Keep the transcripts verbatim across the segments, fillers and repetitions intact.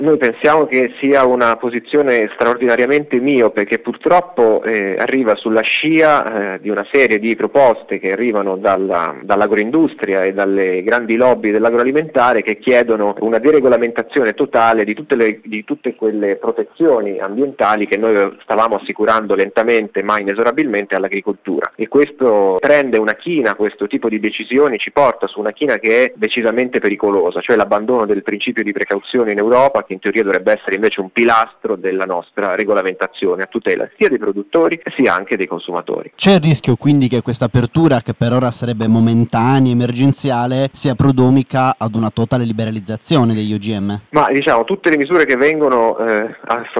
Noi pensiamo che sia una posizione straordinariamente miope, che purtroppo eh, arriva sulla scia eh, di una serie di proposte che arrivano dalla, dall'agroindustria e dalle grandi lobby dell'agroalimentare, che chiedono una deregolamentazione totale di tutte, le, di tutte quelle protezioni ambientali che noi stavamo assicurando lentamente ma inesorabilmente all'agricoltura. E questo prende una china, questo tipo di decisioni ci porta su una china che è decisamente pericolosa, cioè l'abbandono del principio di precauzione in Europa, che in teoria dovrebbe essere invece un pilastro della nostra regolamentazione a tutela sia dei produttori sia anche dei consumatori. C'è il rischio quindi che questa apertura, che per ora sarebbe momentanea, emergenziale, sia prodromica ad una totale liberalizzazione degli O G M? Ma diciamo, tutte le misure che vengono eh,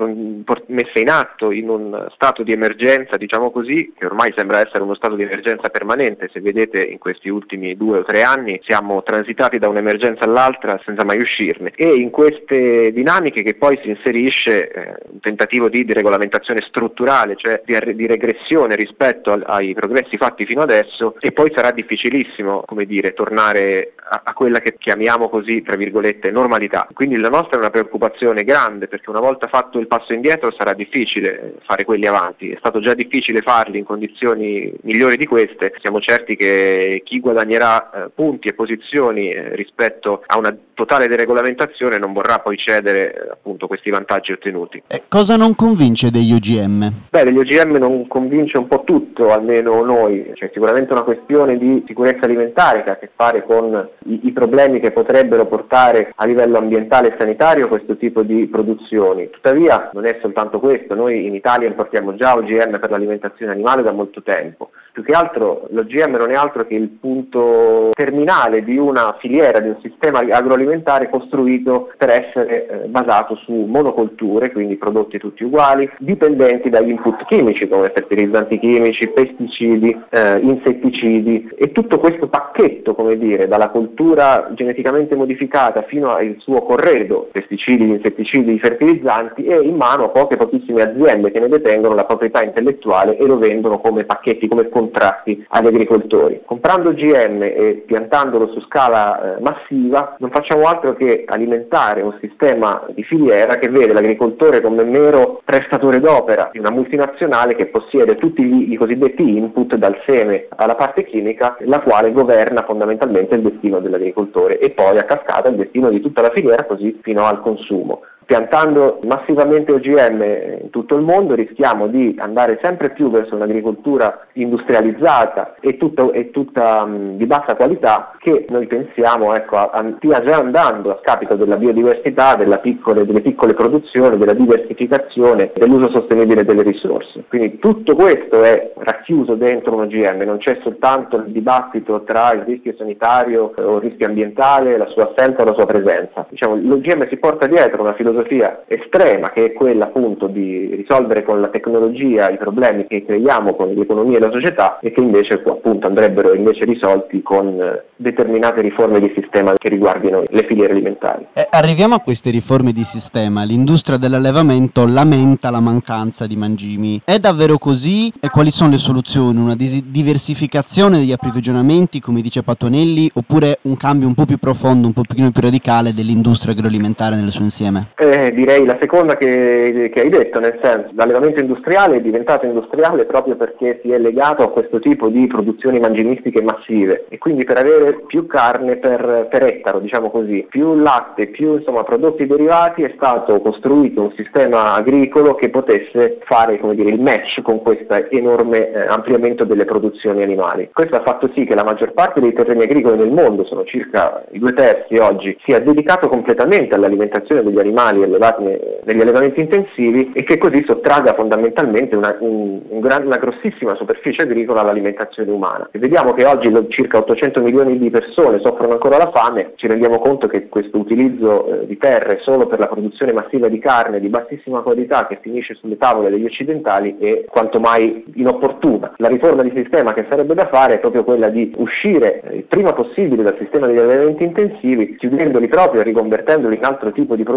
messe in atto in un stato di emergenza, diciamo così, che ormai sembra essere uno stato di emergenza permanente, se vedete in questi ultimi due o tre anni siamo transitati da un'emergenza all'altra senza mai uscirne, e in queste dinamiche che poi si inserisce eh, un tentativo di deregolamentazione strutturale, cioè di, di regressione rispetto al, ai progressi fatti fino adesso, e poi sarà difficilissimo, come dire, tornare a, a quella che chiamiamo così, tra virgolette, normalità. Quindi la nostra è una preoccupazione grande, perché una volta fatto il passo indietro sarà difficile fare quelli avanti. È stato già difficile farli in condizioni migliori di queste. Siamo certi che chi guadagnerà eh, punti e posizioni eh, rispetto a una totale deregolamentazione non vorrà poi cedere eh, appunto questi vantaggi ottenuti. E cosa non convince degli O G M? Beh, degli O G M non convince un po' tutto, almeno noi. C'è sicuramente una questione di sicurezza alimentare che ha a che fare con i, i problemi che potrebbero portare a livello ambientale e sanitario questo tipo di produzioni. Tuttavia non è soltanto questo, noi in Italia importiamo già O G M per l'alimentazione animale da molto tempo. Più che altro l'O G M non è altro che il punto terminale di una filiera, di un sistema agroalimentare costruito per essere eh, basato su monocolture, quindi prodotti tutti uguali, dipendenti dagli input chimici come fertilizzanti chimici, pesticidi, eh, insetticidi, e tutto questo pacchetto, come dire, dalla coltura geneticamente modificata fino al suo corredo, pesticidi, insetticidi, fertilizzanti, è in mano a poche pochissime aziende che ne detengono la proprietà intellettuale e lo vendono come pacchetti, come contratti agli agricoltori. Comprando O G M e piantandolo su scala eh, massiva non facciamo altro che alimentare un sistema di filiera che vede l'agricoltore come mero prestatore d'opera di una multinazionale che possiede tutti gli, i cosiddetti input, dal seme alla parte chimica, la quale governa fondamentalmente il destino dell'agricoltore e poi a cascata il destino di tutta la filiera, così fino al consumo. Piantando massivamente O G M in tutto il mondo rischiamo di andare sempre più verso un'agricoltura industrializzata e, tutto, e tutta um, di bassa qualità, che noi pensiamo ecco, a, a, stia già andando a scapito della biodiversità, della piccole, delle piccole produzioni, della diversificazione, dell'uso sostenibile delle risorse. Quindi tutto questo è racchiuso dentro un O G M, non c'è soltanto il dibattito tra il rischio sanitario o il rischio ambientale, la sua assenza o la sua presenza. Diciamo, l'O G M si porta dietro una filosofia estrema, che è quella appunto di risolvere con la tecnologia i problemi che creiamo con l'economia e la società, e che invece appunto andrebbero invece risolti con determinate riforme di sistema che riguardino le filiere alimentari. Eh, arriviamo a queste riforme di sistema. L'industria dell'allevamento lamenta la mancanza di mangimi. È davvero così? E quali sono le soluzioni? Una dis- diversificazione degli approvvigionamenti, come dice Patuanelli, oppure un cambio un po' più profondo, un po' più radicale dell'industria agroalimentare nel suo insieme? Eh, direi la seconda che, che hai detto, nel senso, l'allevamento industriale è diventato industriale proprio perché si è legato a questo tipo di produzioni mangimistiche massive, e quindi per avere più carne per, per ettaro, diciamo così, più latte, più insomma prodotti derivati, è stato costruito un sistema agricolo che potesse fare, come dire, il match con questo enorme eh, ampliamento delle produzioni animali. Questo ha fatto sì che la maggior parte dei terreni agricoli nel mondo, sono circa i due terzi oggi, sia dedicato completamente all'alimentazione degli animali allevati negli allevamenti intensivi, e che così sottraga fondamentalmente una, un, un gran, una grossissima superficie agricola all'alimentazione umana. E vediamo che oggi circa ottocento milioni di persone soffrono ancora la fame. Ci rendiamo conto che questo utilizzo eh, di terre solo per la produzione massiva di carne di bassissima qualità che finisce sulle tavole degli occidentali è quanto mai inopportuna. La riforma di sistema che sarebbe da fare è proprio quella di uscire eh, il prima possibile dal sistema degli allevamenti intensivi, chiudendoli proprio e riconvertendoli in altro tipo di produzione,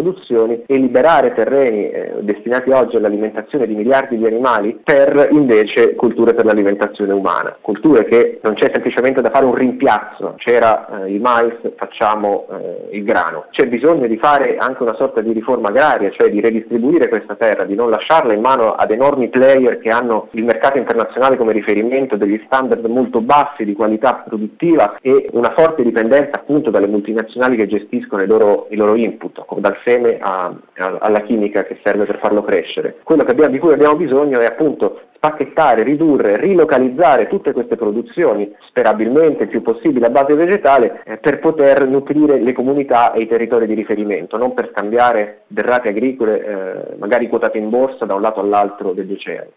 produzioni e liberare terreni eh, destinati oggi all'alimentazione di miliardi di animali per invece culture per l'alimentazione umana, culture che non c'è semplicemente da fare un rimpiazzo, c'era eh, il mais, facciamo eh, il grano, c'è bisogno di fare anche una sorta di riforma agraria, cioè di redistribuire questa terra, di non lasciarla in mano ad enormi player che hanno il mercato internazionale come riferimento, degli standard molto bassi di qualità produttiva e una forte dipendenza appunto dalle multinazionali che gestiscono i loro, i loro input, dal seme a, a, alla chimica che serve per farlo crescere. Quello che abbiamo, di cui abbiamo bisogno è appunto spacchettare, ridurre, rilocalizzare tutte queste produzioni, sperabilmente il più possibile a base vegetale, eh, per poter nutrire le comunità e i territori di riferimento, non per scambiare derrate agricole eh, magari quotate in borsa da un lato all'altro degli oceani.